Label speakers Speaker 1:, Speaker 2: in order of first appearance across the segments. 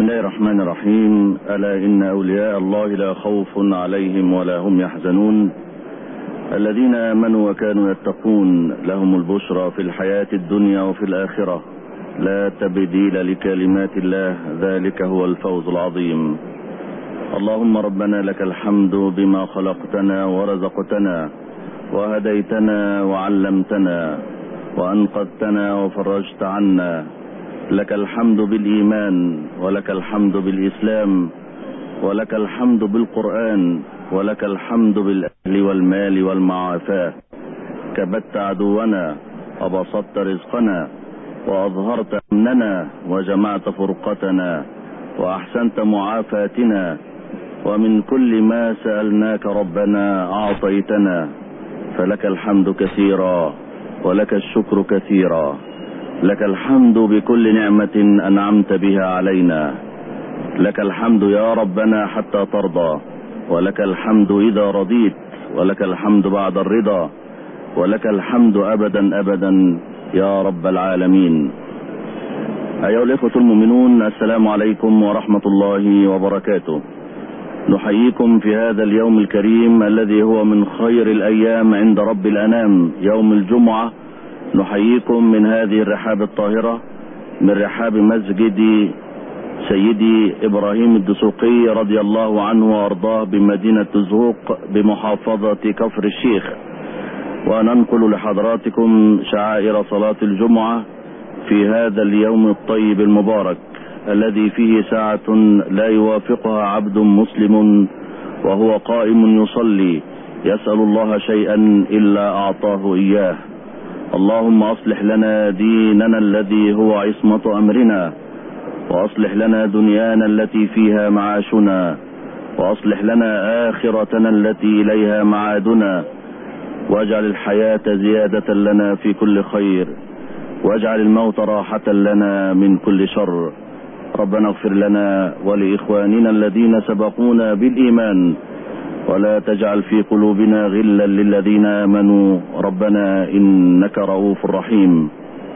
Speaker 1: الله الرحمن الرحيم. ألا إن أولياء الله لا خوف عليهم ولا هم يحزنون الذين آمنوا وكانوا يتقون لهم البشرى في الحياة الدنيا وفي الآخرة لا تبديل لكلمات الله ذلك هو الفوز العظيم. اللهم ربنا لك الحمد بما خلقتنا ورزقتنا وهديتنا وعلمتنا وأنقذتنا وفرجت عنا. لك الحمد بالإيمان ولك الحمد بالإسلام ولك الحمد بالقرآن ولك الحمد بالأهل والمال والمعافاة. كبت عدونا وبسطت رزقنا وأظهرت أمننا وجمعت فرقتنا وأحسنت معافاتنا، ومن كل ما سألناك ربنا أعطيتنا، فلك الحمد كثيرا ولك الشكر كثيرا. لك الحمد بكل نعمة أنعمت بها علينا. لك الحمد يا ربنا حتى ترضى، ولك الحمد إذا رضيت، ولك الحمد بعد الرضا، ولك الحمد أبدا أبدا يا رب العالمين. أيها الإخوة المؤمنون، السلام عليكم ورحمة الله وبركاته. نحييكم في هذا اليوم الكريم الذي هو من خير الأيام عند رب الأنام، يوم الجمعة. نحييكم من هذه الرحاب الطاهرة، من رحاب مسجد سيدي إبراهيم الدسوقي رضي الله عنه وأرضاه بمدينة دزهوق بمحافظة كفر الشيخ، وننقل لحضراتكم شعائر صلاة الجمعة في هذا اليوم الطيب المبارك الذي فيه ساعة لا يوافقها عبد مسلم وهو قائم يصلي يسأل الله شيئا إلا أعطاه إياه. اللهم أصلح لنا ديننا الذي هو عصمة أمرنا، وأصلح لنا دنيانا التي فيها معاشنا، وأصلح لنا آخرتنا التي إليها معادنا، واجعل الحياة زيادة لنا في كل خير، واجعل الموت راحة لنا من كل شر. ربنا اغفر لنا ولإخواننا الذين سبقونا بالإيمان، ولا تجعل في قلوبنا غلا للذين آمنوا ربنا إنك رؤوف رحيم.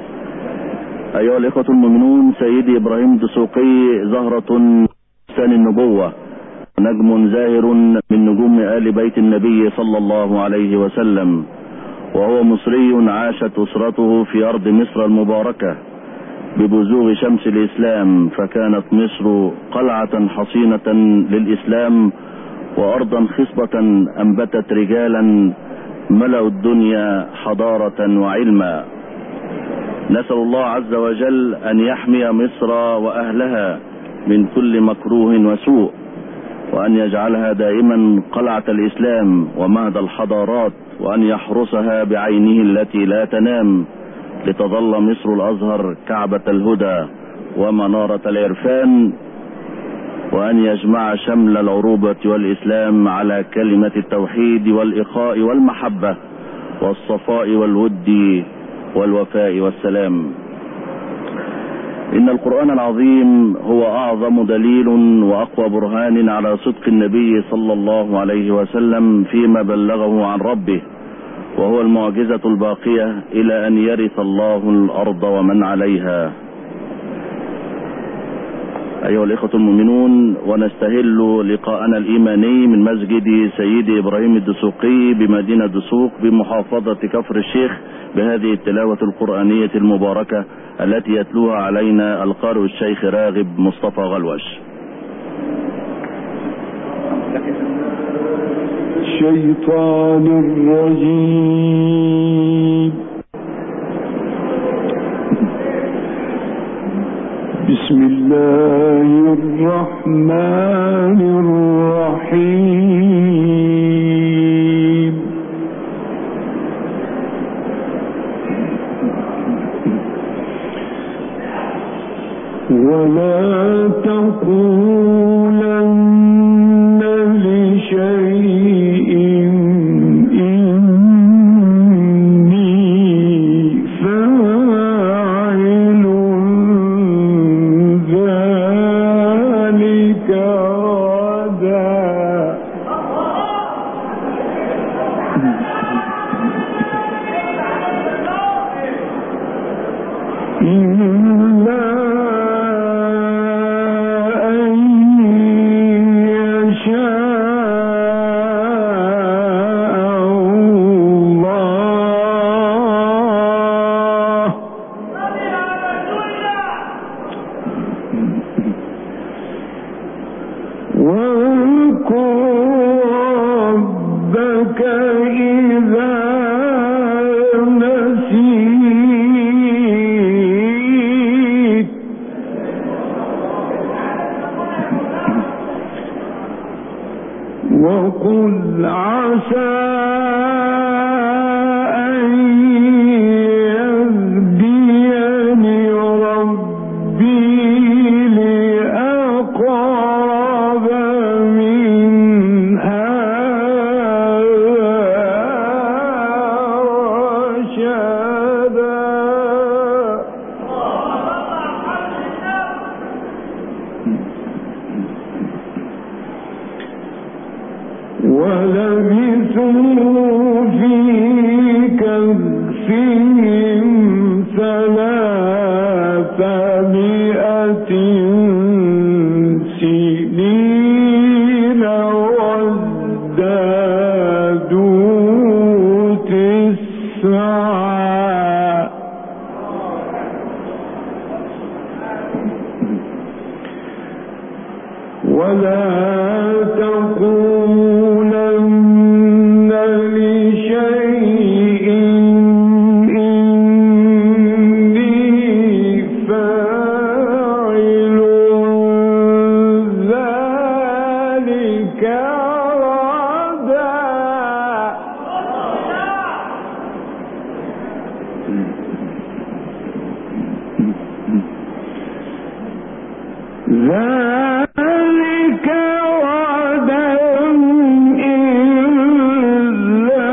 Speaker 1: أيها الإخوة المؤمنون، سيدي إبراهيم الدسوقي زهرة سن النبوة، نجم زاهر من نجوم آل بيت النبي صلى الله عليه وسلم، وهو مصري عاشت أسرته في أرض مصر المباركة ببزوغ شمس الإسلام، فكانت مصر قلعة حصينة للإسلام وأرضا خصبة أنبتت رجالا ملأوا الدنيا حضارة وعلما. نسأل الله عز وجل أن يحمي مصر وأهلها من كل مكروه وسوء، وأن يجعلها دائما قلعة الإسلام ومهد الحضارات، وأن يحرسها بعينه التي لا تنام، لتظل مصر الأزهر كعبة الهدى ومنارة العرفان، وأن يجمع شمل العروبة والإسلام على كلمة التوحيد والإخاء والمحبة والصفاء والود والوفاء والسلام. إن القرآن العظيم هو أعظم دليل وأقوى برهان على صدق النبي صلى الله عليه وسلم فيما بلغه عن ربه، وهو المعجزة الباقية إلى أن يرث الله الأرض ومن عليها. أيها الإخوة المؤمنون، ونستهل لقاءنا الإيماني من مسجد سيدي إبراهيم الدسوقي بمدينة دسوق بمحافظة كفر الشيخ بهذه التلاوة القرآنية المباركة التي يتلوها علينا القارئ الشيخ راغب مصطفى غلوش.
Speaker 2: الشيطان الرجيم. بسم الله الرحمن الرحيم. ولا تقولن لشيء إلا وقل عسى أن يهديني ربي لأقرب من هذا رشدا ولبثوا في كهفهم 300 سنين وازدادوا 9 ولا تقولن لشيء إني فاعل ذلك غدا ذلك غدا إلا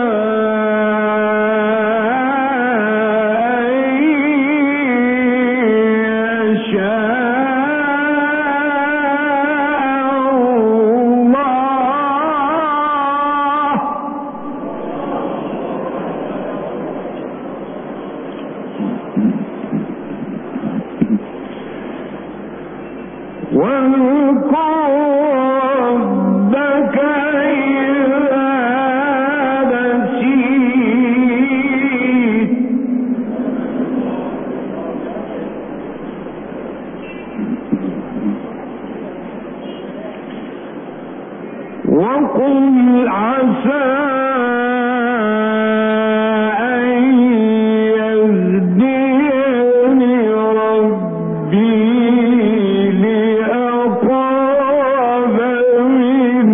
Speaker 2: أن يشاء الله واذكر ربك إذا نسيت وقل عسى أن يهديني ربي لأقرب من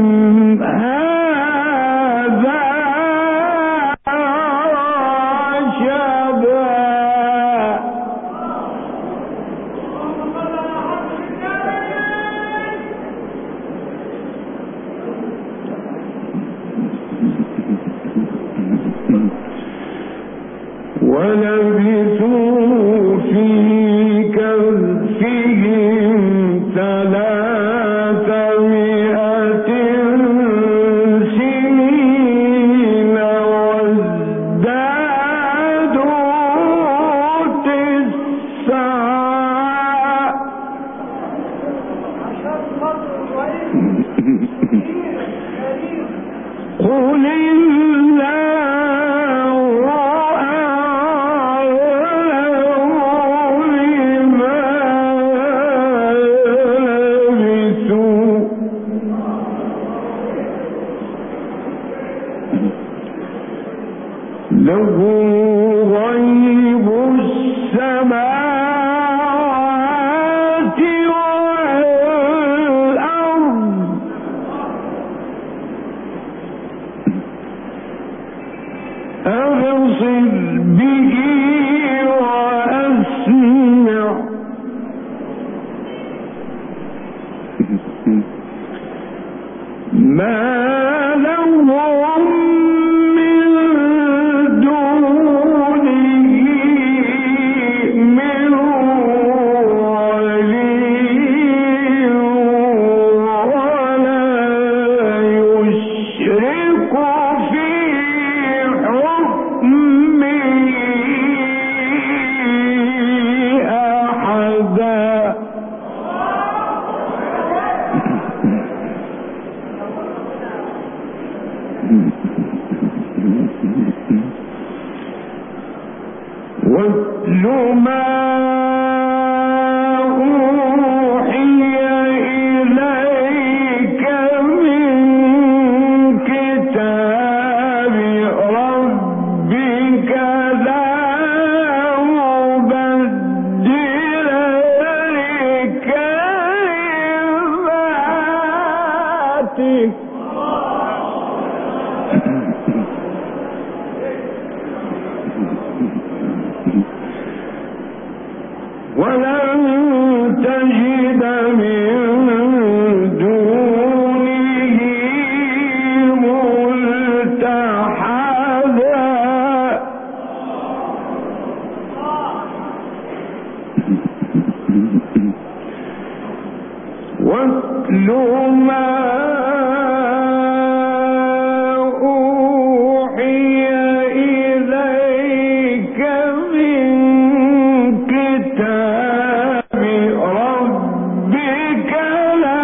Speaker 2: هذا رشدا ولبثوا في كهفهم 300 سنين وازدادوا 9 قل له غيب السماوات والأرض أبصر به وأسمع ما لهم واتل ما أوحي إليك من ذاته ولن تجد من دونه ملتحدا واتل ما أوحي إليك من كتاب ربك لا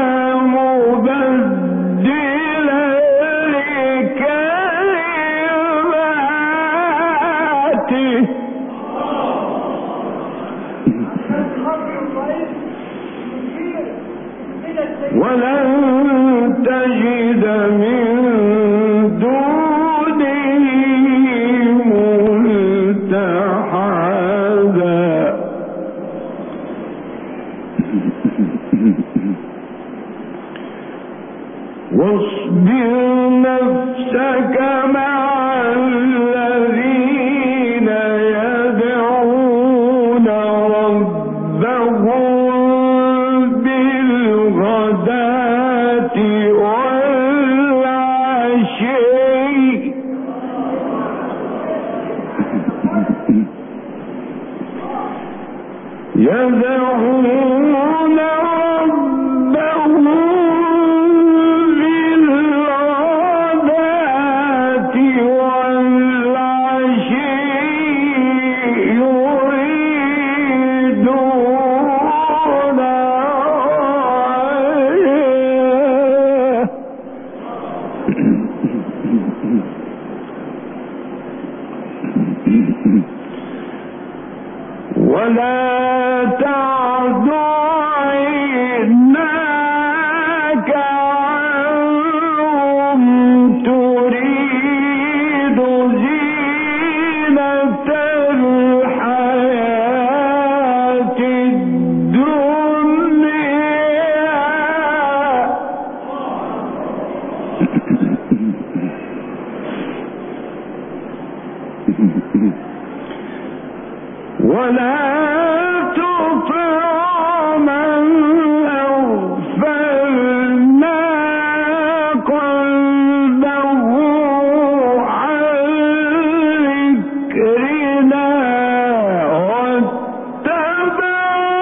Speaker 2: مبدل لكلماته ولن تجد من دونه ملتحدا واصبر نفسك مع الذين يدعون ربهم بالغداة والعشي يدعون ربهم بالغداة والعشي يريدون ولا تعد عيناك عنهم تريد زينة الحياة الدنيا ولا تطع من أغفلنا قلبه عن ذكرنا واتبع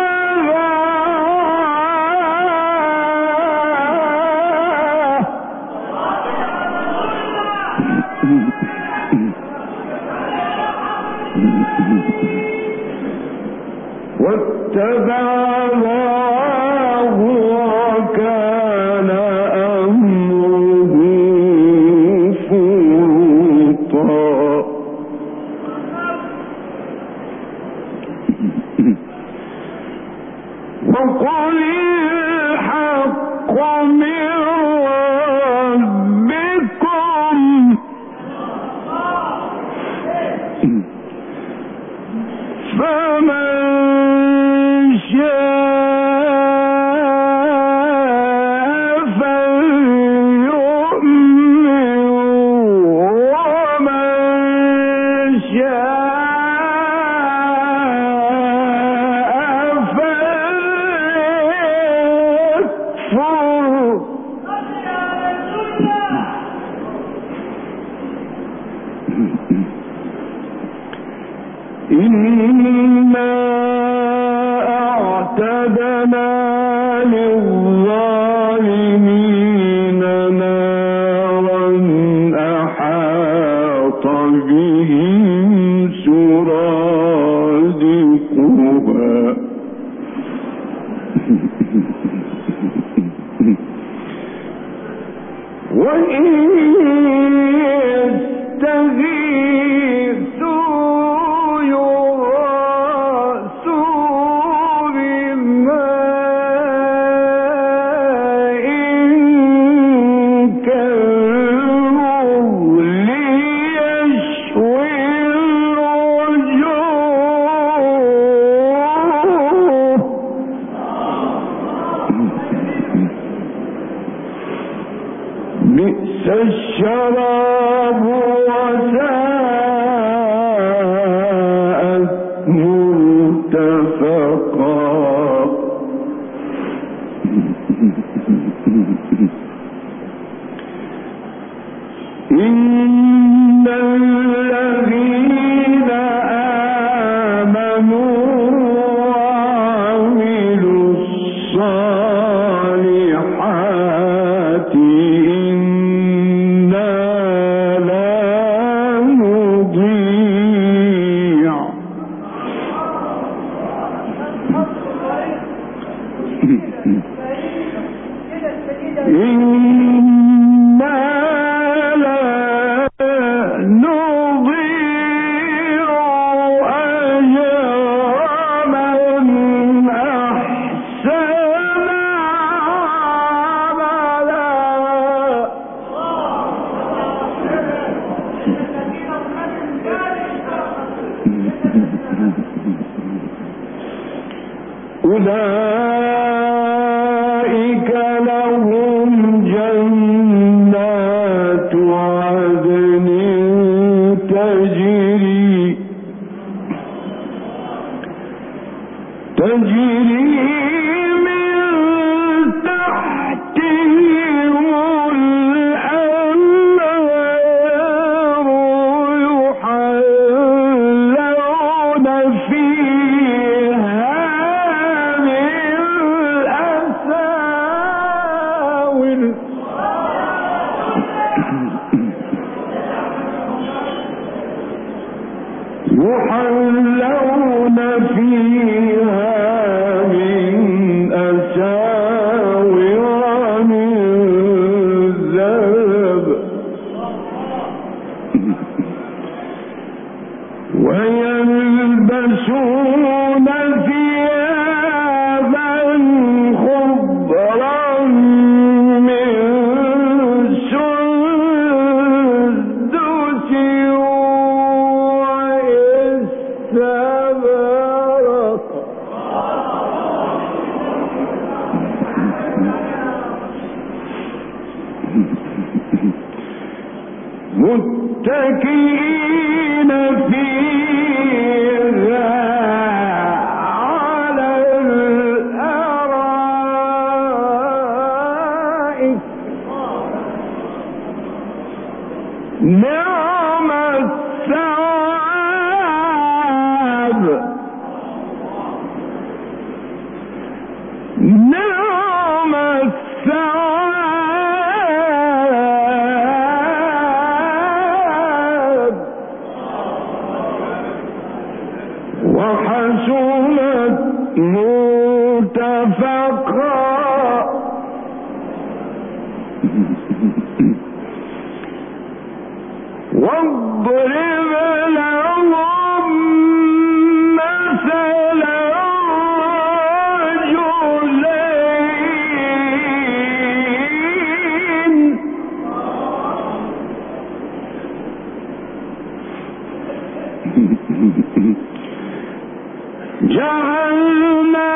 Speaker 2: هواه وكان أمره فرطا وقل الحق من ربكم فمن شاء فليؤمن ومن شاء فليكفر إنا أعتدنا للظالمين نارا أحاط بهم سرادقها وإن يستغيثوا يغاثوا بماء كالمهل يشوي الوجوه الشراب وساءت مرتفقا إن الذين آمنوا وعملوا الصالحات إنا لا نضيع أولئك لهم جنات عدن تجري من تحتهم الأنهار يحلون فيها من أساور من ذهب ويلبسون ثيابا خضرا من سندس واستبرق متكئين فيها على الأرائك نعم الثواب نعم الثواب وحسنت مرتفقا واضرب لهم مثلا رجلين جعلنا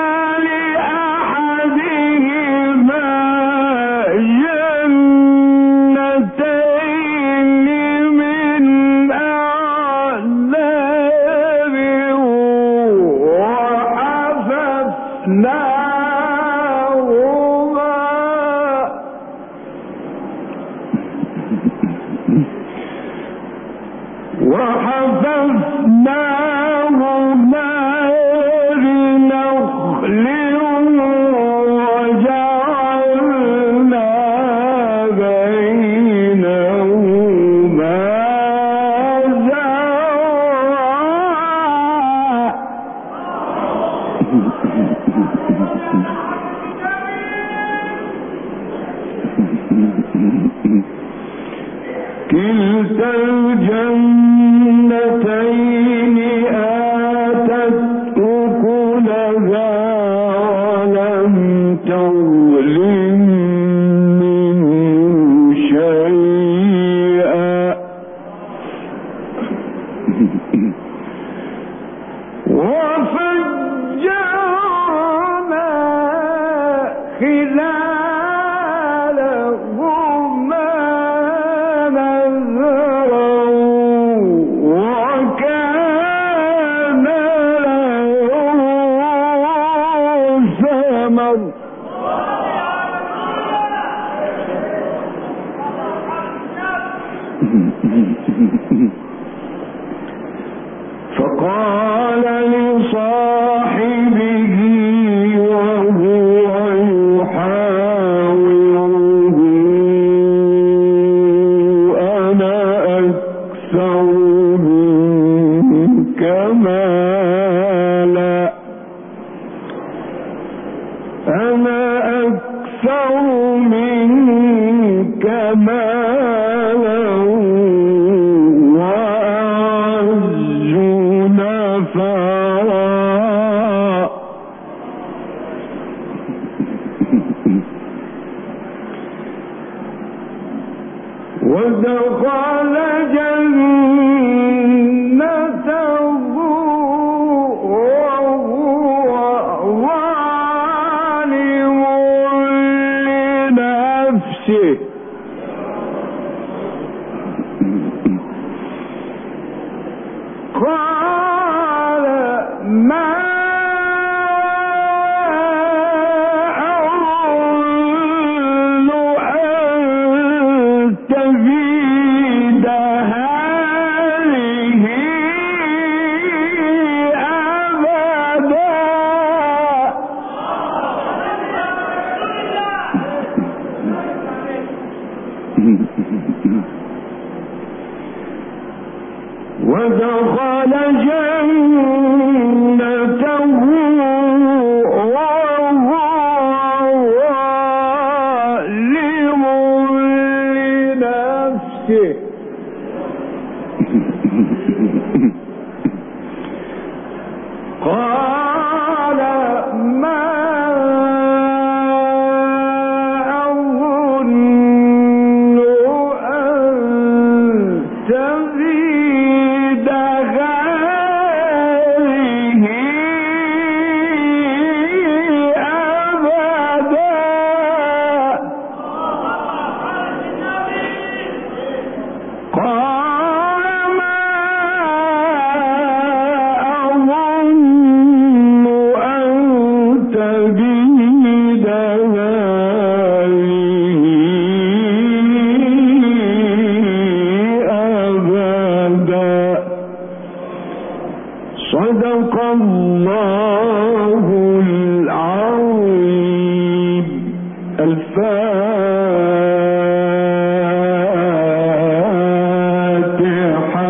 Speaker 2: لأحدهما جنتين من أعناب وحفظناهما بنخل وجعلنا بينهما كلتا الجنتين آتت أكلها ولم تظلم منه شيئا وفجرنا خلالهما القمر. فقال لصاحبه وهو يحاوره أنا أكثر منك مالا أنا أكثر منك مالا وأعز نفرا. ودخل جنته وهو ظالم لنفسه قال ما أظن أن تبيد هذه أبدا. ودخل جنته وهو ظالم لنفسه قال ما أظن أن تبيد هذه أبدا. قال ما أظن أن تبيد هذه أبدا. صدق الله العظيم. الفاتحة.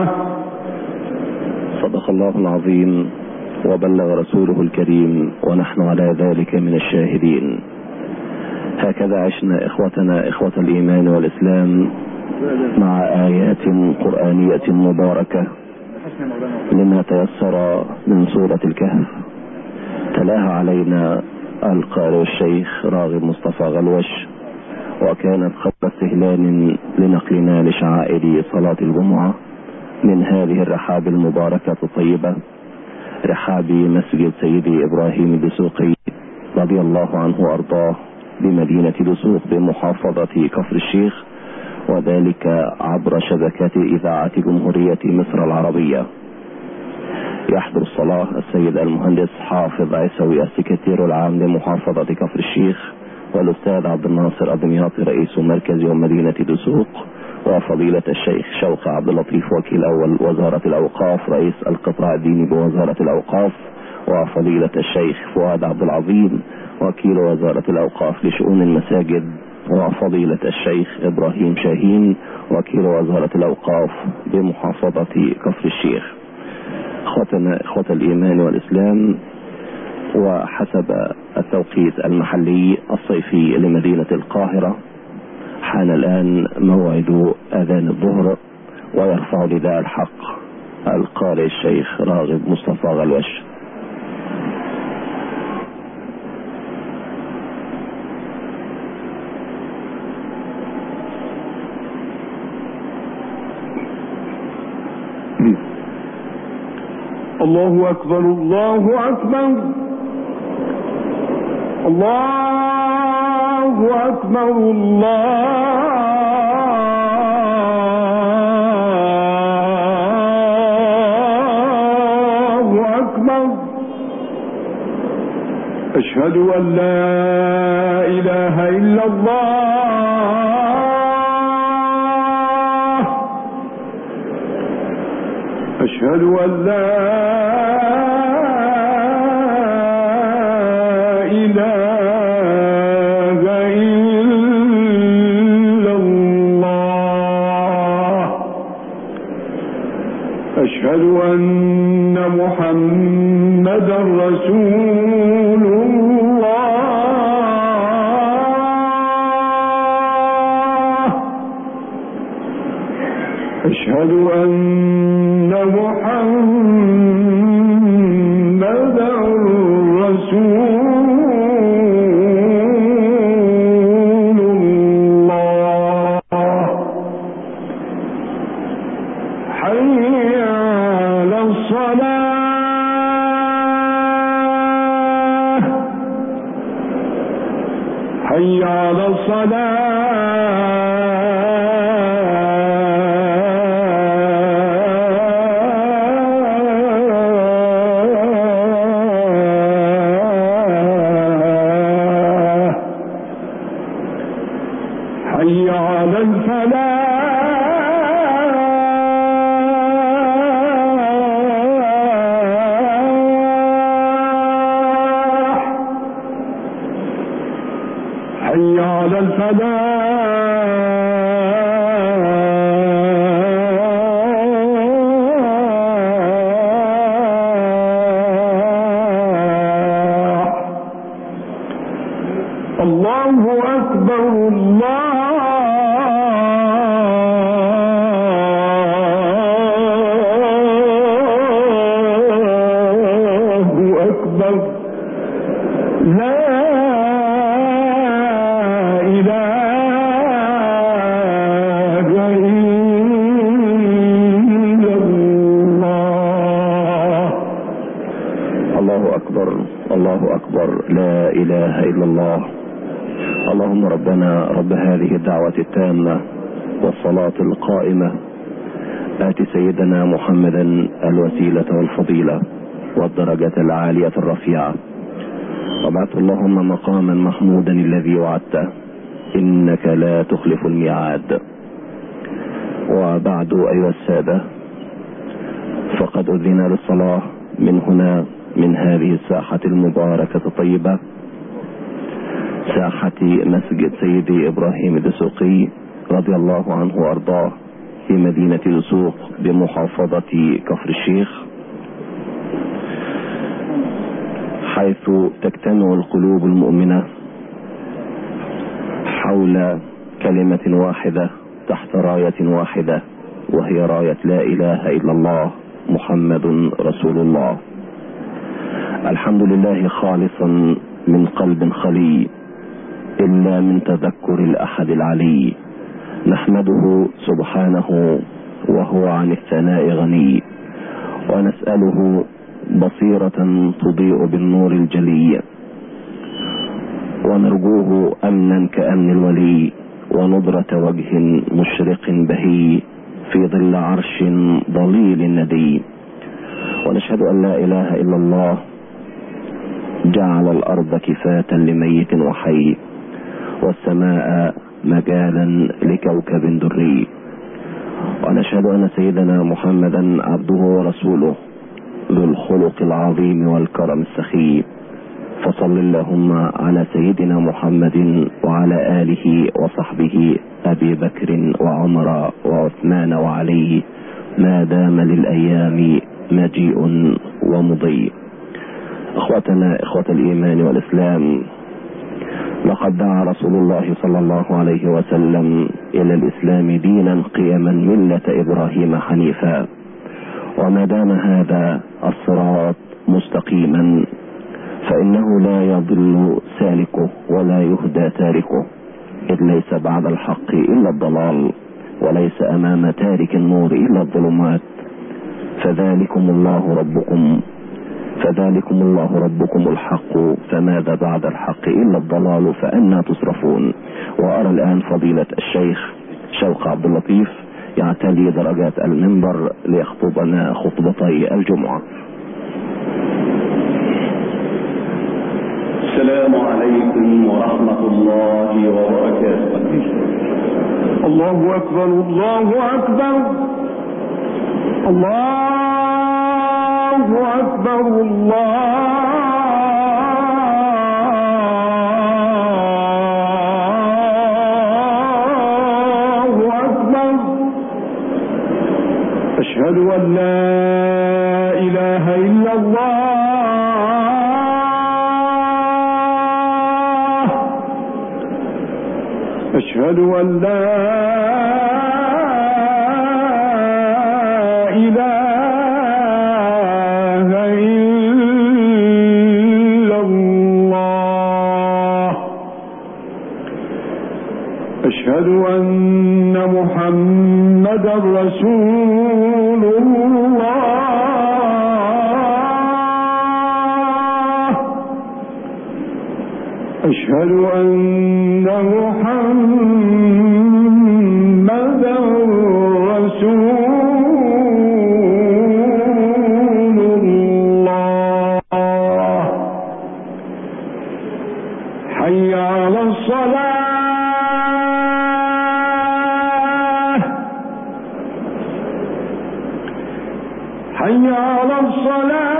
Speaker 3: صدق الله العظيم وبلغ رسوله الكريم ونحن على ذلك من الشاهدين. هكذا عشنا إخوتنا إخوة الإيمان والإسلام مع آيات قرآنية مباركة لما تيسر من سورة الكهف، تلاها علينا القارئ الشيخ راغب مصطفى غلوش، وكانت قبل استهلال لنقلنا لشعائر صلاة الجمعة من هذه الرحاب المباركة الطيبة، رحاب مسجد سيدي إبراهيم الدسوقي رضي الله عنه وأرضاه بمدينة دسوق بمحافظة كفر الشيخ، وذلك عبر شبكة إذاعة جمهورية مصر العربية. يحضر الصلاة السيد المهندس حافظ عيسوي السكرتير العام لمحافظة كفر الشيخ، والأستاذ عبد الناصر الدمياطي رئيس مركز ومدينة دسوق، وفضيلة الشيخ شوقي عبد اللطيف وكيل أول وزارة الأوقاف رئيس القطاع الديني بوزارة الأوقاف، وفضيلة الشيخ فؤاد عبد العظيم وكيل وزارة الأوقاف لشؤون المساجد، وفضيلة الشيخ إبراهيم شاهين وكيل وزارة الأوقاف بمحافظة كفر الشيخ. اخوتنا اخوة الإيمان والإسلام، وحسب التوقيت المحلي الصيفي لمدينة القاهرة حان الآن موعد أذان الظهر، ويرفع نداء الحق القارئ الشيخ راغب مصطفى غلوش.
Speaker 2: الله أكبر الله أكبر الله أكبر الله أكبر. أشهد أشهد أن لا إله إلا الله أشهد أن لا إله إلا الله أشهد أن محمدا رسول الله أشهد أن محمدا رسول الله حي على الصلاة حي على الصلاة حي على الفلاح حي على الفلاح الله أكبر الله أكبر لا إله إلا الله
Speaker 3: الله أكبر الله أكبر لا إله إلا الله. اللهم ربنا رب هذه الدعوة التامة والصلاة القائمة آت سيدنا محمدا الوسيلة والفضيلة والدرجة العالية الرفيعة وابعثه اللهم مقاما محمودا الذي وعدته إنك لا تخلف الميعاد. وبعد أيها السادة، فقد أذن للصلاة من هنا من هذه الساحة المباركة الطيبة، ساحة مسجد سيدي إبراهيم الدسوقي رضي الله عنه وأرضاه في مدينة دسوق بمحافظة كفر الشيخ، حيث تجتمع القلوب المؤمنة حول كلمة واحدة تحت راية واحدة، وهي راية لا إله إلا الله محمد رسول الله. الحمد لله خالصا من قلب خلي إلا من تذكر الأحد العلي، نحمده سبحانه وهو عن الثناء غني، ونسأله بصيرة تضيء بالنور الجلي، ونرجوه أمنا كأمن الولي، ونضرة وجه مشرق بهي في ظل عرش ضليل ندي. ونشهد أن لا إله إلا الله جعل الأرض كفاة لميت وحي، والسماء مجالا لكوكب دري. ونشهد أن سيدنا محمدا عبده ورسوله ذو الخلق العظيم والكرم السخي. فصل اللهم على سيدنا محمد وعلى آله وصحبه أبي بكر وعمر وعثمان وعلي ما دام للأيام مجيء ومضي. اخوتنا اخوة الايمان والاسلام، لقد دعا رسول الله صلى الله عليه وسلم الى الاسلام دينا قيما ملة ابراهيم حنيفا، وما دام هذا الصراط مستقيما فانه لا يضل سالكه ولا يهدى تاركه، اذ ليس بعد الحق الا الضلال، وليس امام تارك النور الا الظلمات. فذلكم الله ربكم الحق، فماذا بعد الحق إلا الضلال، فأنا تصرفون. وأرى الآن فضيلة الشيخ شوقي عبد اللطيف يعتلي درجات المنبر ليخطبنا خطبتي الجمعة.
Speaker 4: السلام عليكم ورحمة الله وبركاته.
Speaker 2: الله أكبر الله أكبر الله أكبر الله أكبر. أشهد أن لا إله إلا الله. أشهد أن لا إله إلا الله. أشهد أن محمدا رسول الله. أشهد أن محمدا رسول الله. حي على الصلاة. حي على الصلاة.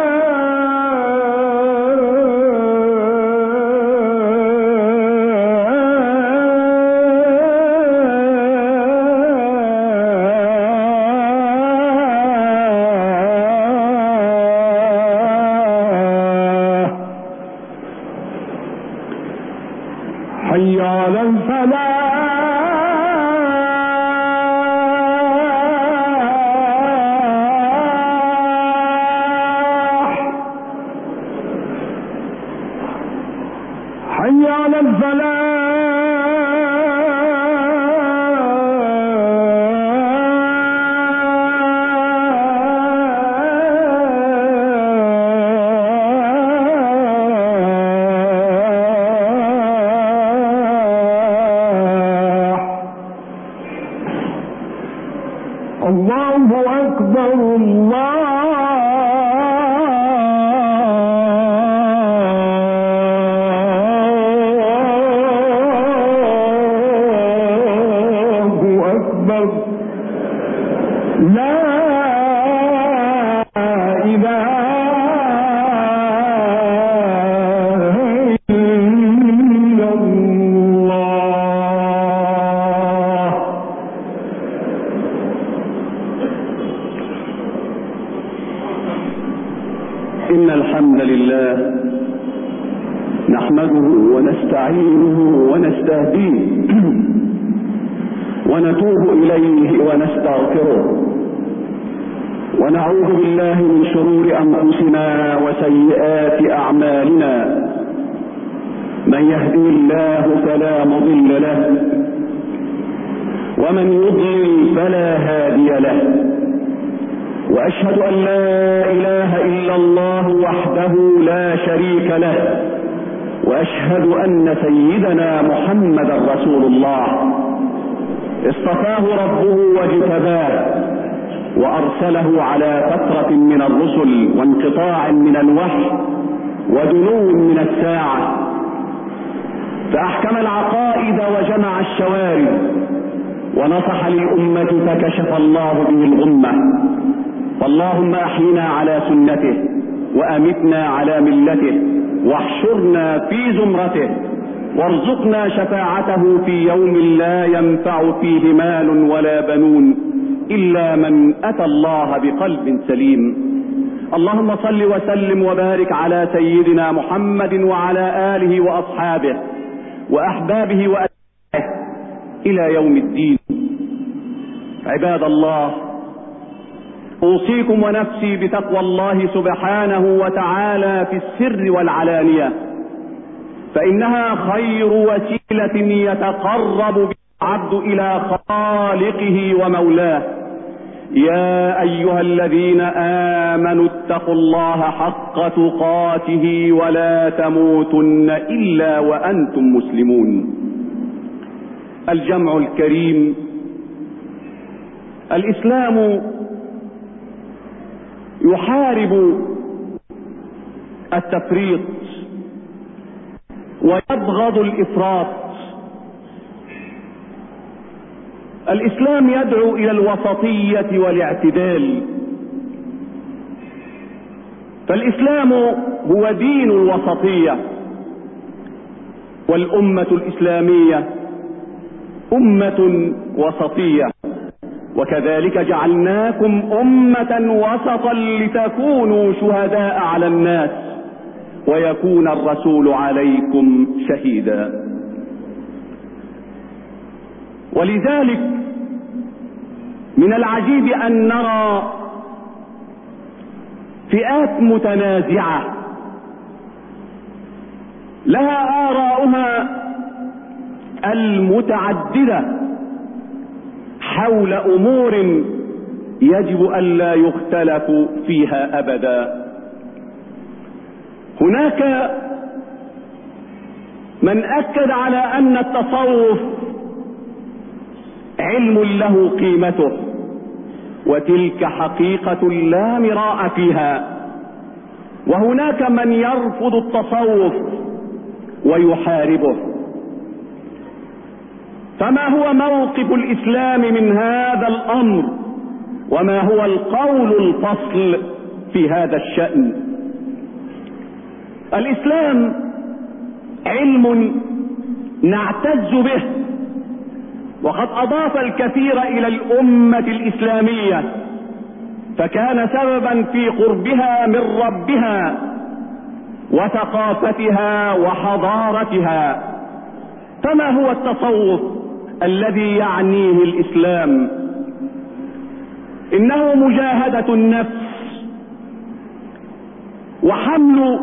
Speaker 2: حي على الفلاح. حي على الفلاح. الله أكبر الله أكبر. لا إله إلا الله.
Speaker 4: إن الحمد لله نحمده ونستعينه ونستهديه ونتوب إليه ونستغفره ونعوذ بالله من شرور أنفسنا وسيئات أعمالنا. من يهدي الله فلا مضل له ومن يضلل فلا هادي له. وأشهد أن لا إله إلا الله وحده لا شريك له. وأشهد أن سيدنا محمدا رسول الله اصطفاه ربه واجتباه وأرسله على فترة من الرسل وانقطاع من الوحي ودنو من الساعة، فأحكم العقائد وجمع الشوارد ونصح للأمة فكشف الله به الغمة. فاللهم أحينا على سنته وأمتنا على ملته واحشرنا في زمرته وارزقنا شفاعته في يوم لا ينفع فيه مال ولا بنون إلا من أتى الله بقلب سليم. اللهم صل وسلم وبارك على سيدنا محمد وعلى آله وأصحابه وأحبابه وأتباعه إلى يوم الدين. عباد الله، أوصيكم ونفسي بتقوى الله سبحانه وتعالى في السر والعلانية، فإنها خير وسيلة يتقرب بها العبد إلى خالقه ومولاه. يا أيها الذين آمنوا اتقوا الله حق تقاته ولا تموتن إلا وأنتم مسلمون. الجمع الكريم، الإسلام يحارب التفريط ويبغض الإفراط. الإسلام يدعو إلى الوسطية والاعتدال، فالإسلام هو دين الوسطية، والأمة الإسلامية أمة وسطية، وكذلك جعلناكم أمة وسطا لتكونوا شهداء على الناس ويكون الرسول عليكم شهيدا. ولذلك من العجيب أن نرى فئات متنازعة لها آراؤها المتعددة حول أمور يجب ألا يختلف فيها أبدا. هناك من أكد على أن التصوف علم له قيمته، وتلك حقيقة لا مراء فيها، وهناك من يرفض التصوف ويحاربه. فما هو موقف الإسلام من هذا الأمر، وما هو القول الفصل في هذا الشأن؟ الإسلام علم نعتز به، وقد أضاف الكثير إلى الأمة الإسلامية، فكان سببا في قربها من ربها وثقافتها وحضارتها. فما هو التصوف الذي يعنيه الإسلام؟ إنه مجاهدة النفس وحمل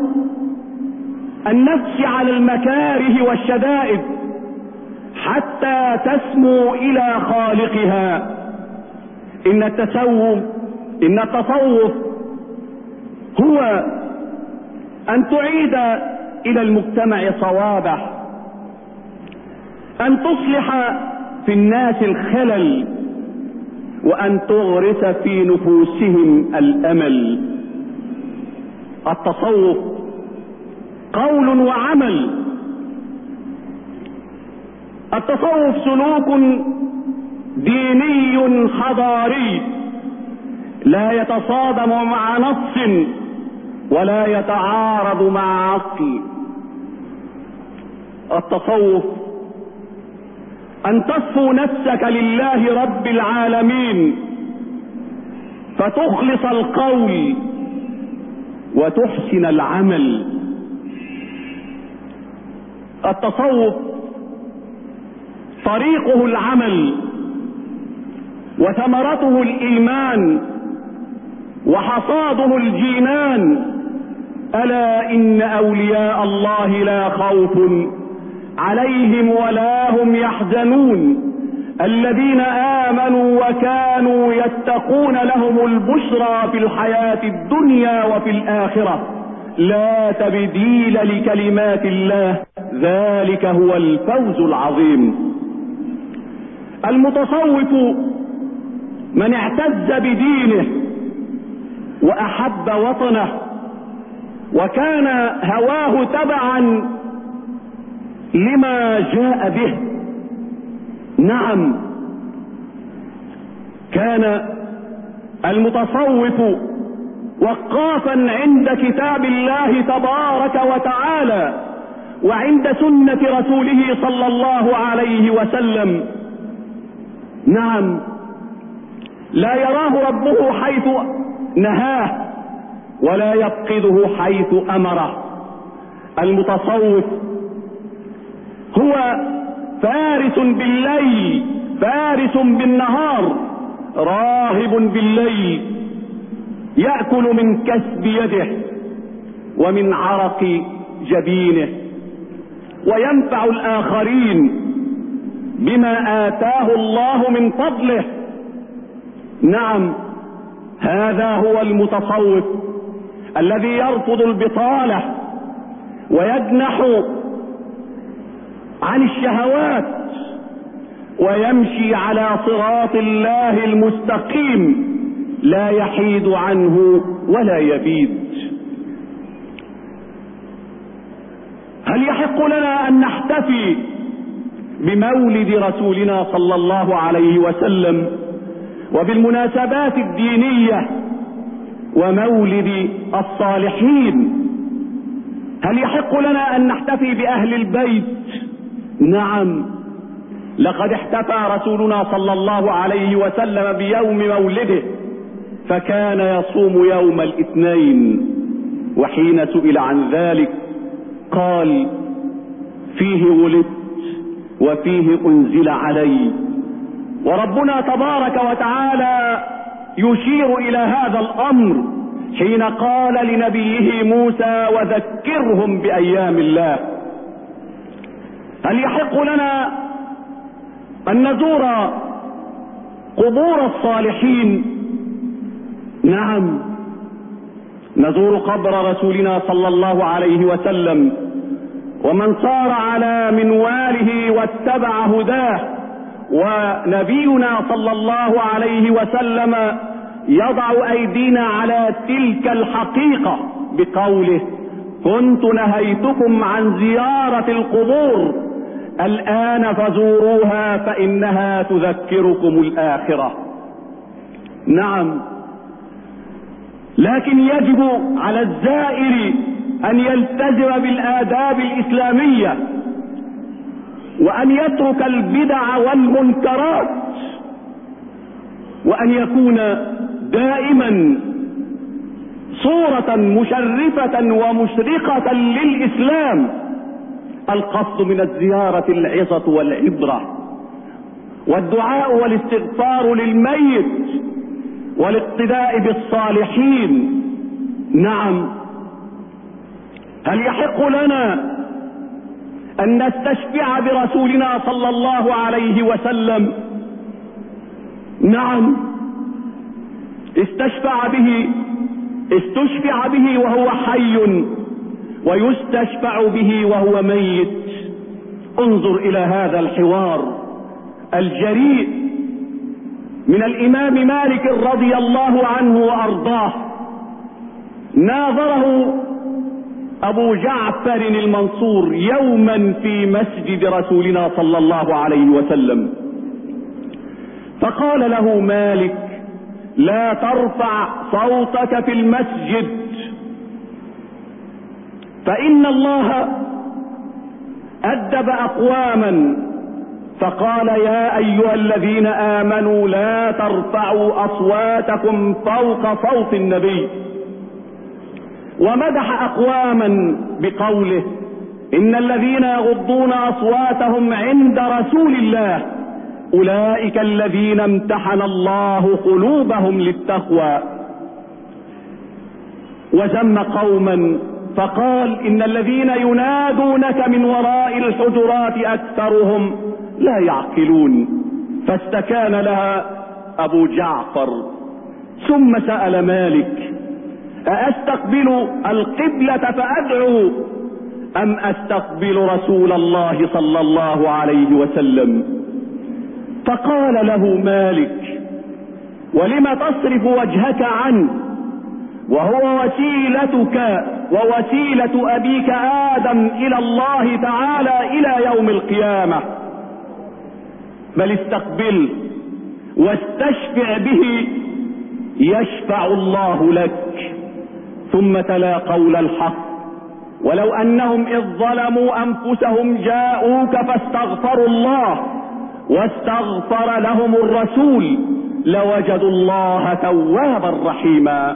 Speaker 4: النفس على المكاره والشدائد حتى تسمو إلى خالقها. إن التصوف هو أن تعيد إلى المجتمع صوابه، أن تصلح في الناس الخلل، وأن تغرس في نفوسهم الأمل. التصوف قول وعمل. التصوف سلوك ديني حضاري لا يتصادم مع نص ولا يتعارض مع عقل. التصوف أن تصفو نفسك لله رب العالمين، فتخلص القول وتحسن العمل. التصوف طريقه العمل، وثمرته الإيمان، وحصاده الجنان. ألا إن أولياء الله لا خوف عليهم ولا هم يحزنون الذين آمنوا وكانوا يتقون لهم البشرى في الحياة الدنيا وفي الآخرة لا تبديل لكلمات الله ذلك هو الفوز العظيم. المتصوف من اعتز بدينه وأحب وطنه وكان هواه تبعا لما جاء به. نعم، كان المتصوف وقافا عند كتاب الله تبارك وتعالى وعند سنة رسوله صلى الله عليه وسلم. نعم، لا يراه ربه حيث نهاه ولا يفقده حيث أمره. المتصوف هو فارس بالليل، فارس بالنهار، راهب بالليل، يأكل من كسب يده ومن عرق جبينه، وينفع الآخرين بما آتاه الله من فضله. نعم، هذا هو المتصوف الذي يرفض البطالة ويجنح عن الشهوات ويمشي على صراط الله المستقيم، لا يحيد عنه ولا يبيد. هل يحق يحق لنا أن نحتفي بمولد رسولنا صلى الله عليه وسلم وبالمناسبات الدينية ومولد الصالحين؟ هل يحق لنا أن نحتفي بأهل البيت؟ نعم، لقد احتفى رسولنا صلى الله عليه وسلم بيوم مولده، فكان يصوم يوم الاثنين، وحين سئل عن ذلك قال: فيه ولدت وفيه أنزل علي. وربنا تبارك وتعالى يشير إلى هذا الأمر حين قال لنبيه موسى: وذكرهم بأيام الله. هل يحق لنا أن نزور قبور الصالحين؟ نعم، نزور قبر رسولنا صلى الله عليه وسلم ومن صار على منواله واتبع هداه، ونبينا صلى الله عليه وسلم يضع أيدينا على تلك الحقيقة بقوله: كنت نهيتكم عن زيارة القبور، الآن فزوروها فإنها تذكركم الآخرة. نعم، لكن يجب على الزائر أن يلتزم بالآداب الإسلامية، وأن يترك البدع والمنكرات، وأن يكون دائما صورة مشرفة ومشرقة للإسلام. القصد من الزيارة العظة والعبرة والدعاء والاستغفار للميت والاقتداء بالصالحين. نعم، هل يحق لنا أن نستشفع برسولنا صلى الله عليه وسلم؟ نعم، استشفع به وهو حي، ويستشفع به وهو ميت. انظر إلى هذا الحوار الجريء من الإمام مالك رضي الله عنه وأرضاه. ناظره أبو جعفر المنصور يوما في مسجد رسولنا صلى الله عليه وسلم، فقال له مالك: لا ترفع صوتك في المسجد، فإن الله أدب أقواما فقال: يا أيها الذين آمنوا لا ترفعوا أصواتكم فوق صوت النبي. ومدح أقواما بقوله: إن الذين يغضون أصواتهم عند رسول الله أولئك الذين امتحن الله قلوبهم للتقوى. وذم قوما فقال: إن الذين ينادونك من وراء الحجرات أكثرهم لا يعقلون. فاستكان لها أبو جعفر، ثم سأل مالك: أأستقبل القبلة فأدعو أم أستقبل رسول الله صلى الله عليه وسلم؟ فقال له مالك: ولم تصرف وجهك عنه وهو وسيلتك ووسيلة أبيك آدم إلى الله تعالى إلى يوم القيامة، بل استقبل واستشفع به يشفع الله لك. ثم تلا قول الحق: ولو أنهم إذ ظلموا أنفسهم جاءوك فاستغفروا الله واستغفر لهم الرسول لوجدوا الله توابا رحيما.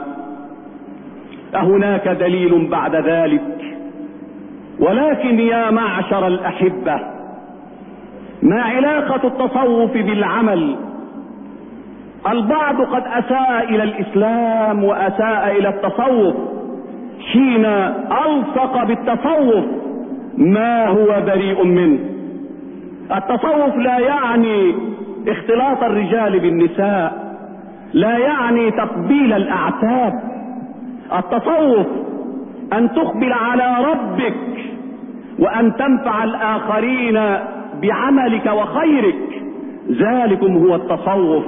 Speaker 4: أهناك دليل بعد ذلك؟ ولكن يا معشر الأحبة، ما علاقة التصوف بالعمل؟ البعض قد أساء إلى الإسلام وأساء إلى التصوف حين ألصق بالتصوف ما هو بريء منه. التصوف لا يعني اختلاط الرجال بالنساء، لا يعني تقبيل الأعتاب. التصوف أن تقبل على ربك وأن تنفع الآخرين بعملك وخيرك، ذلكم هو التصوف.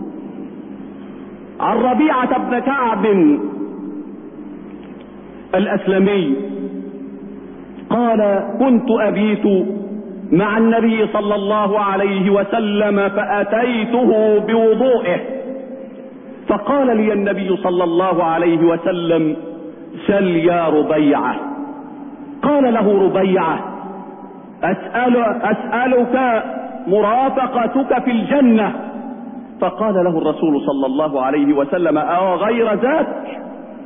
Speaker 4: عن ربيعة بن كعب الأسلمي قال: كنت أبيت مع النبي صلى الله عليه وسلم فأتيته بوضوئه، فقال لي النبي صلى الله عليه وسلم: سل يا ربيعة. قال له ربيعة: أسألك مرافقتك في الجنة. فقال له الرسول صلى الله عليه وسلم: أو غير ذاك؟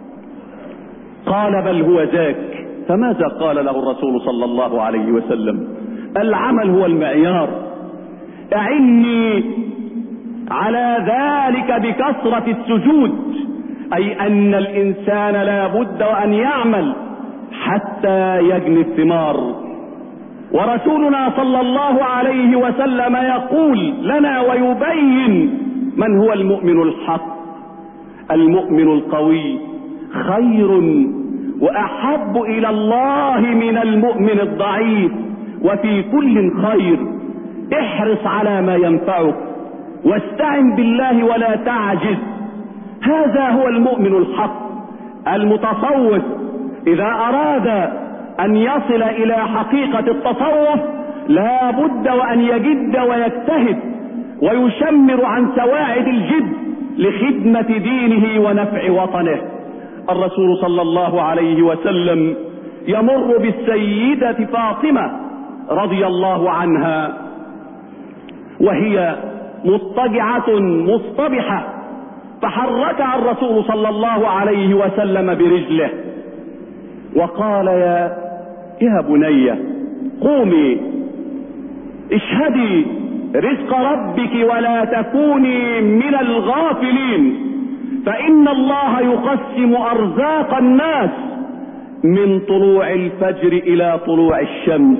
Speaker 4: قال: بل هو ذاك. فماذا قال له الرسول صلى الله عليه وسلم؟ العمل هو المعيار، أعني على ذلك بكثرة السجود، أي أن الإنسان لا بد أن يعمل حتى يجني الثمار. ورسولنا صلى الله عليه وسلم يقول لنا ويبين من هو المؤمن الحق: المؤمن القوي خير وأحب إلى الله من المؤمن الضعيف، وفي كل خير. احرص على ما ينفعك واستعن بالله ولا تعجز. هذا هو المؤمن الحق المتصوف. إذا أراد أن يصل إلى حقيقة التصوف لا بد وأن يجد ويجتهد ويشمر عن سواعد الجد لخدمة دينه ونفع وطنه. الرسول صلى الله عليه وسلم يمر بالسيدة فاطمة رضي الله عنها وهي مضطجعة مصطبحة، فحركها الرسول صلى الله عليه وسلم برجله وقال: يا بني قومي اشهدي رزق ربك ولا تكوني من الغافلين، فإن الله يقسم أرزاق الناس من طلوع الفجر إلى طلوع الشمس.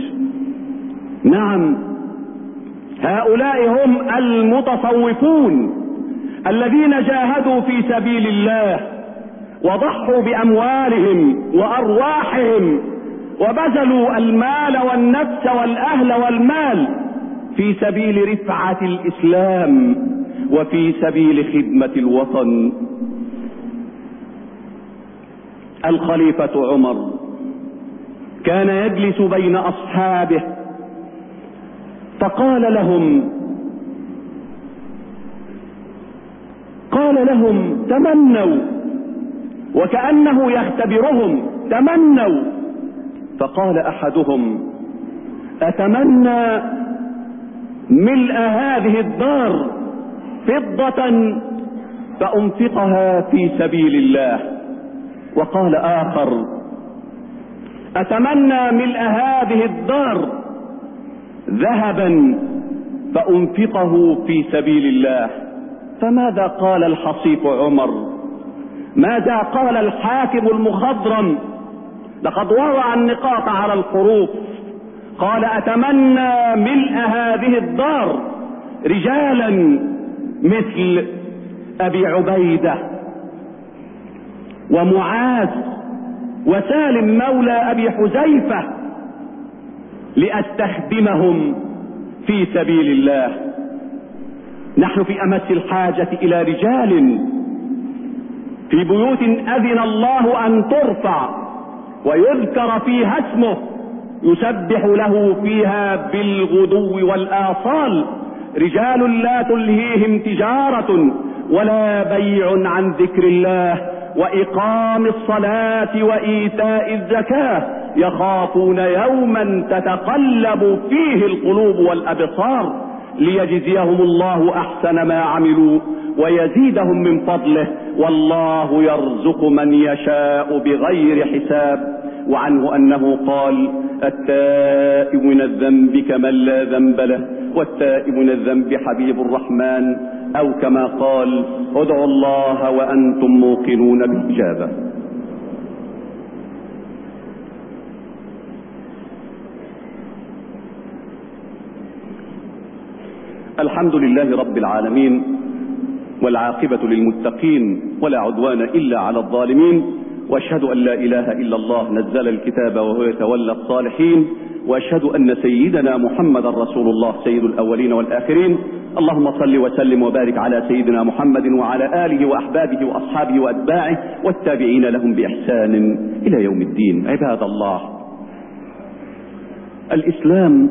Speaker 4: نعم، هؤلاء هم المتصوفون الذين جاهدوا في سبيل الله وضحوا بأموالهم وأرواحهم وبذلوا المال والنفس والأهل والمال في سبيل رفعة الإسلام وفي سبيل خدمة الوطن. الخليفة عمر كان يجلس بين أصحابه فقال لهم تمنوا، وكأنه يختبرهم: تمنوا. فقال أحدهم: أتمنى ملء هذه الدار فضة فأنفقها في سبيل الله. وقال آخر: أتمنى ملء هذه الدار ذهبا فأنفقه في سبيل الله. فماذا قال الحصيف عمر؟ ماذا قال الحاكم المخضرم؟ لقد وضع النقاط على الحروف. قال: أتمنى ملء هذه الدار رجالا مثل أبي عبيدة ومعاذ وسالم مولى أبي حذيفة لأستخدمهم في سبيل الله. نحن في أمس الحاجة إلى رجال في بيوت أذن الله أن ترفع ويذكر فيها اسمه يسبح له فيها بالغدو والآصال، رجال لا تلهيهم تجارة ولا بيع عن ذكر الله وإقام الصلاة وإيتاء الزكاة، يخافون يوما تتقلب فيه القلوب والأبصار، ليجزيهم الله أحسن ما عملوا ويزيدهم من فضله، والله يرزق من يشاء بغير حساب. وعنه أنه قال: التائب من الذنب كمن لا ذنب له، والتائب من الذنب حبيب الرحمن، أو كما قال: ادعوا الله وأنتم موقنون بالإجابة. الحمد لله رب العالمين، والعاقبة للمتقين، ولا عدوان إلا على الظالمين، وأشهد أن لا إله إلا الله نزل الكتاب وهو يتولى الصالحين، وأشهد أن سيدنا محمد رسول الله سيد الأولين والآخرين. اللهم صل وسلم وبارك على سيدنا محمد وعلى آله وأحبابه وأصحابه وأتباعه والتابعين لهم بإحسان إلى يوم الدين. عباد الله، الإسلام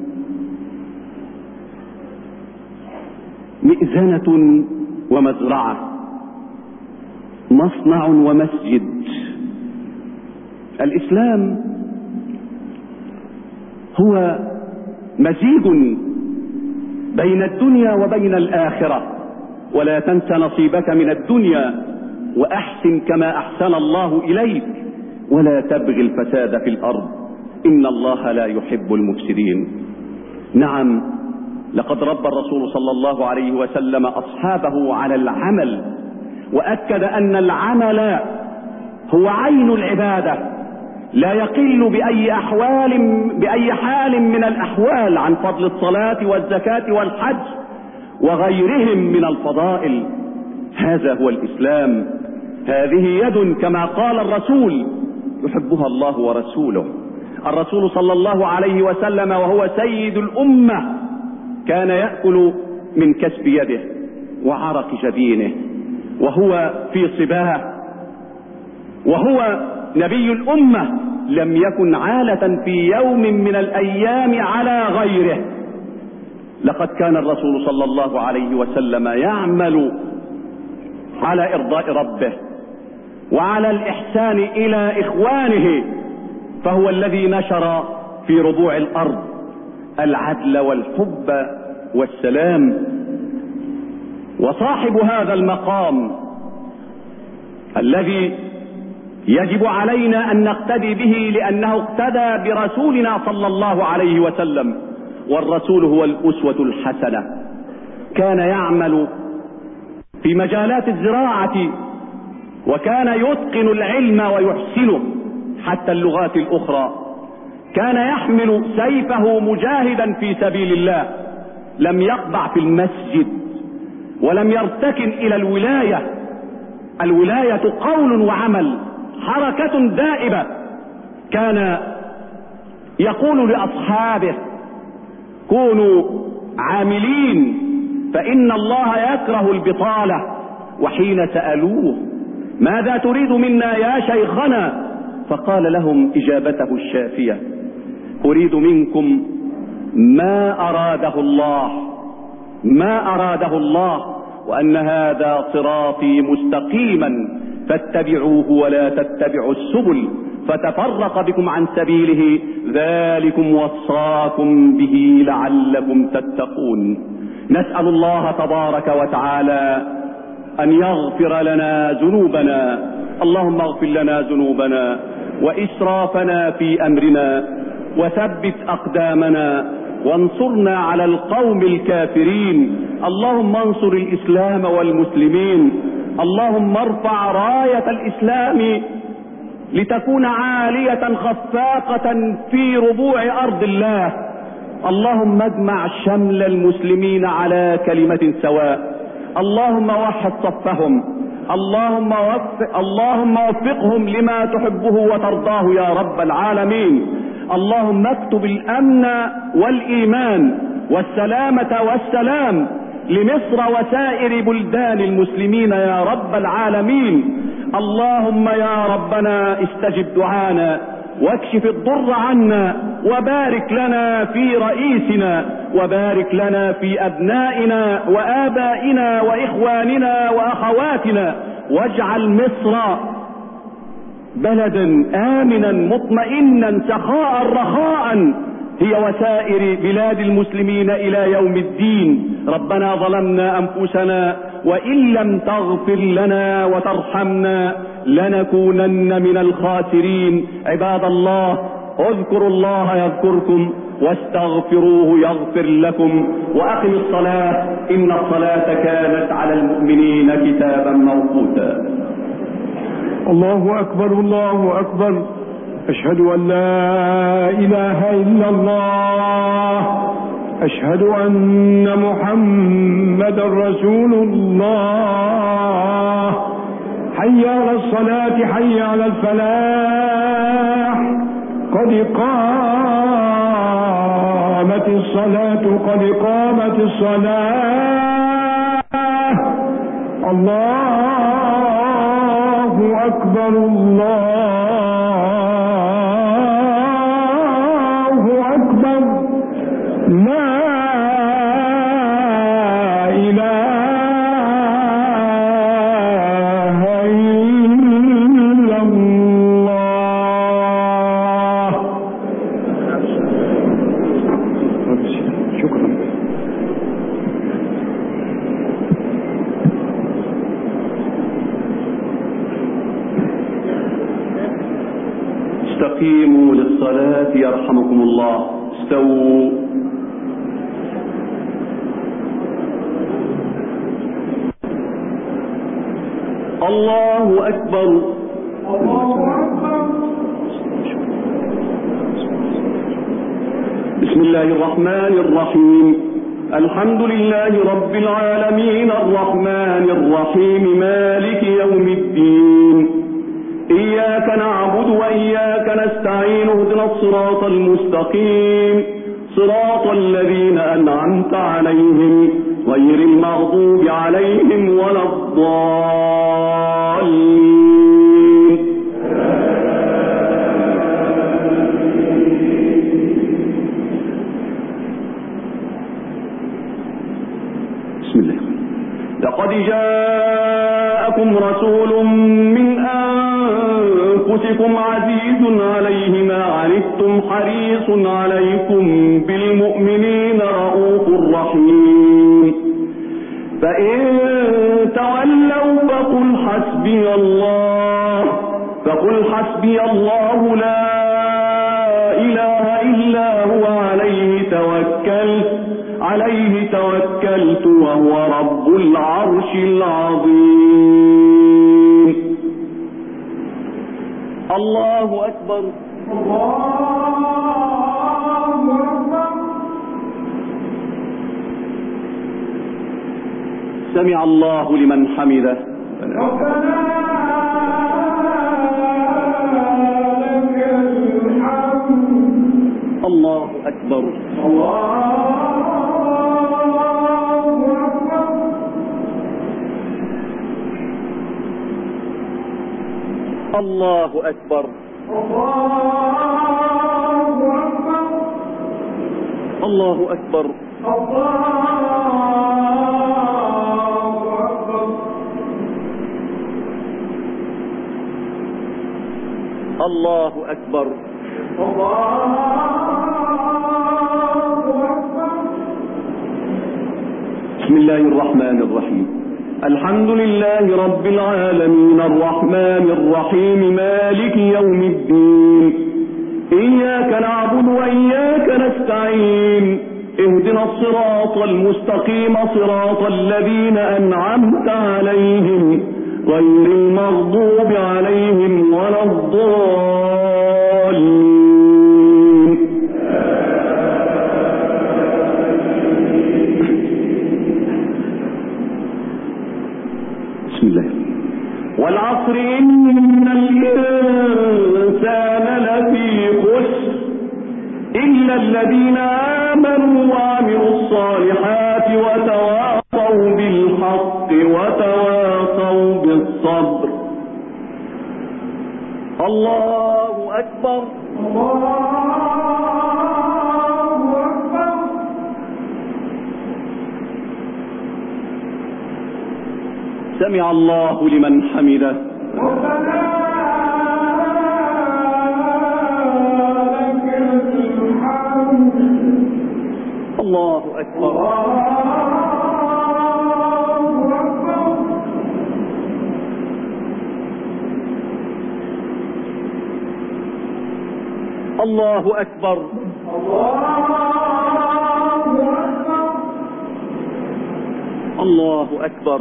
Speaker 4: مئذنة ومزرعة، مصنع ومسجد. الإسلام هو مزيج بين الدنيا وبين الآخرة. ولا تنس نصيبك من الدنيا وأحسن كما أحسن الله إليك ولا تبغي الفساد في الأرض إن الله لا يحب المفسدين. نعم، لقد ربى الرسول صلى الله عليه وسلم أصحابه على العمل، وأكد أن العمل هو عين العبادة، لا يقل بأي حال من الأحوال عن فضل الصلاة والزكاة والحج وغيرهم من الفضائل. هذا هو الإسلام. هذه يد كما قال الرسول يحبها الله ورسوله. الرسول صلى الله عليه وسلم وهو سيد الأمة كان يأكل من كسب يده وعرق جبينه وهو في صباه، وهو نبي الأمة لم يكن عالة في يوم من الأيام على غيره. لقد كان الرسول صلى الله عليه وسلم يعمل على إرضاء ربه وعلى الإحسان إلى إخوانه، فهو الذي نشر في ربوع الأرض العدل والحب والسلام. وصاحب هذا المقام الذي يجب علينا أن نقتدي به لأنه اقتدى برسولنا صلى الله عليه وسلم، والرسول هو الأسوة الحسنة. كان يعمل في مجالات الزراعة وكان يتقن العلم ويحسنه حتى اللغات الأخرى. كان يحمل سيفه مجاهدا في سبيل الله، لم يقبع في المسجد ولم يرتكن إلى الولاية. الولاية قول وعمل، حركة دائبة. كان يقول لأصحابه كونوا عاملين فإن الله يكره البطالة. وحين سألوه ماذا تريد منا يا شيخنا فقال لهم إجابته الشافية: أريد منكم ما أراده الله وأن هذا صراطي مستقيما فاتبعوه ولا تتبعوا السبل فتفرق بكم عن سبيله ذلكم وصاكم به لعلكم تتقون. نسأل الله تبارك وتعالى أن يغفر لنا ذنوبنا. اللهم اغفر لنا ذنوبنا وإسرافنا في أمرنا وثبت أقدامنا وانصرنا على القوم الكافرين. اللهم انصر الإسلام والمسلمين. اللهم ارفع راية الإسلام لتكون عالية خفاقة في ربوع أرض الله. اللهم اجمع شمل المسلمين على كلمة سواء. اللهم وحد صفهم. اللهم وفقهم لما تحبه وترضاه يا رب العالمين. اللهم اكتب الأمن والإيمان والسلامة والسلام لمصر وسائر بلدان المسلمين يا رب العالمين. اللهم يا ربنا استجب دعانا واكشف الضر عنا وبارك لنا في رئيسنا وبارك لنا في أبنائنا وآبائنا وإخواننا وأخواتنا، واجعل مصر بلدا آمنا مطمئنا سخاء رخاء هي وسائر بلاد المسلمين إلى يوم الدين. ربنا ظلمنا أنفسنا وإن لم تغفر لنا وترحمنا لنكونن من الخاسرين. عباد الله، اذكروا الله يذكركم واستغفروه يغفر لكم وأقم الصلاة إن الصلاة كانت على المؤمنين كتابا موقوتا.
Speaker 2: الله أكبر الله أكبر. أشهد أن لا إله إلا الله. أشهد أن محمد رسول الله. حي على الصلاة حي على الفلاح. قد قامت الصلاة قد قامت الصلاة. الله أكبر الله أكبر.
Speaker 4: استقيموا للصلاة يرحمكم الله. استووا. الله أكبر. بسم الله الرحمن الرحيم. الحمد لله رب العالمين الرحمن الرحيم مالك يوم الدين. إياك نعبد وإياك نستعين اهدنا الصراط المستقيم صراط الذين أنعمت عليهم غير المغضوب عليهم ولا الضالين. بسم الله. لقد جاءكم رسول من أنفسكم عزيز عليه ما عنتم حريص عليكم بالمؤمنين رؤوف رحيم. فإن تولوا فقل حسبي الله لا إله إلا هو عليه توكلت وهو رب العرش العظيم. الله أكبر. سمع الله لمن حمده. ربنا لك الحمد. الله أكبر. الله أكبر. الله أكبر. الله أكبر. بسم الله الرحمن الرحيم. الحمد لله رب العالمين الرحمن الرحيم مالك يوم الدين. إياك نعبد وإياك نستعين اهدنا الصراط المستقيم صراط الذين أنعمت عليهم غير المغضوب عليهم ولا الضالين. بسم الله. والعصر إن الإنسان لفي خسر إلا الذين آمنوا وعملوا الصالحات وتواصوا بالحق وتواصوا بالصبر. الله أكبر. سمع الله لمن حمده. ربنا لك الحمد. الله أكبر. الله أكبر. الله أكبر.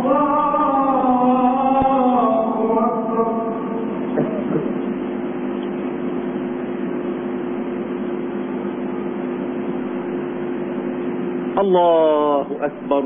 Speaker 4: الله أكبر.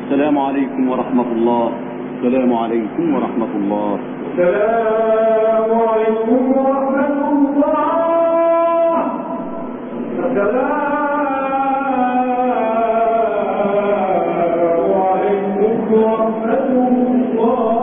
Speaker 4: السلام عليكم ورحمة الله. السلام عليكم ورحمة الله.
Speaker 2: السلام عليكم ورحمة الله. السلام عليكم ورحمة الله.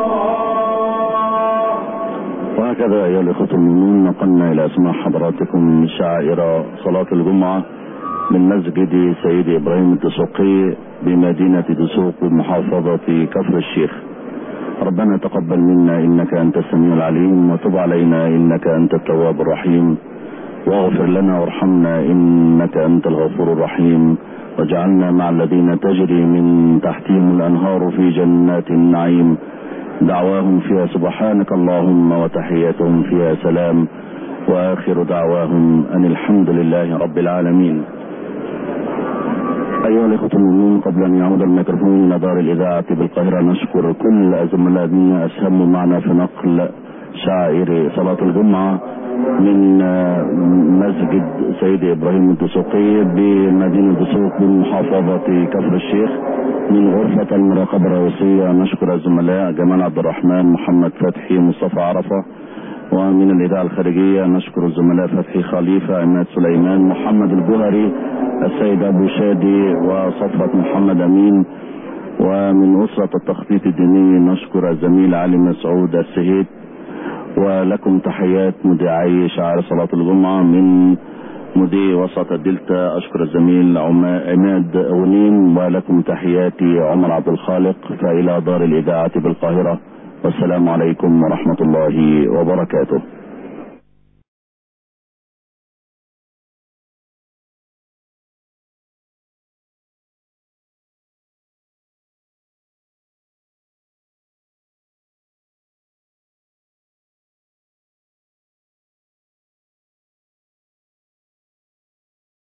Speaker 1: وهكذا أيها الإخوة المؤمنون نقلنا إلى أسماع حضراتكم شعائر صلاة الجمعة من مسجد سيدي إبراهيم الدسوقي بمدينة دسوق بمحافظة كفر الشيخ. ربنا تقبل منا إنك أنت السميع العليم، وتب علينا إنك أنت التواب الرحيم، واغفر لنا وارحمنا إنك أنت الغفور الرحيم، واجعلنا مع الذين تجري من تحتهم الأنهار في جنات النعيم، دعواهم فيها سبحانك اللهم وتحياتهم فيها سلام، وآخر دعواهم أن الحمد لله رب العالمين. أيها الإخوة المؤمنون، قبل أن يعود الميكروفون إلى دار الإذاعة بالقاهرة نشكر كل زملائنا أسهموا معنا في نقل شعائر صلاة الجمعة من مسجد سيدي إبراهيم الدسوقي بمدينة دسوق بمحافظة كفر الشيخ من غرفة المراقبة الرئيسية. نشكر الزملاء جمال عبد الرحمن، محمد فتحي، مصطفى عرفة. ومن الإذاعة الخارجية نشكر الزملاء فتحي خليفة، عماد سليمان، محمد الجوهري، السيد أبو شادي، وصفوة محمد أمين. ومن أسرة التخطيط الديني نشكر الزميل علي مسعود السهيد. ولكم تحيات مذيعي شعائر صلاة الجمعة من مذيع وسط الدلتا، أشكر الزميل عماد غنيم. ولكم تحياتي عمر عبد الخالق. فإلى دار الإذاعة بالقاهرة، والسلام عليكم ورحمة الله وبركاته.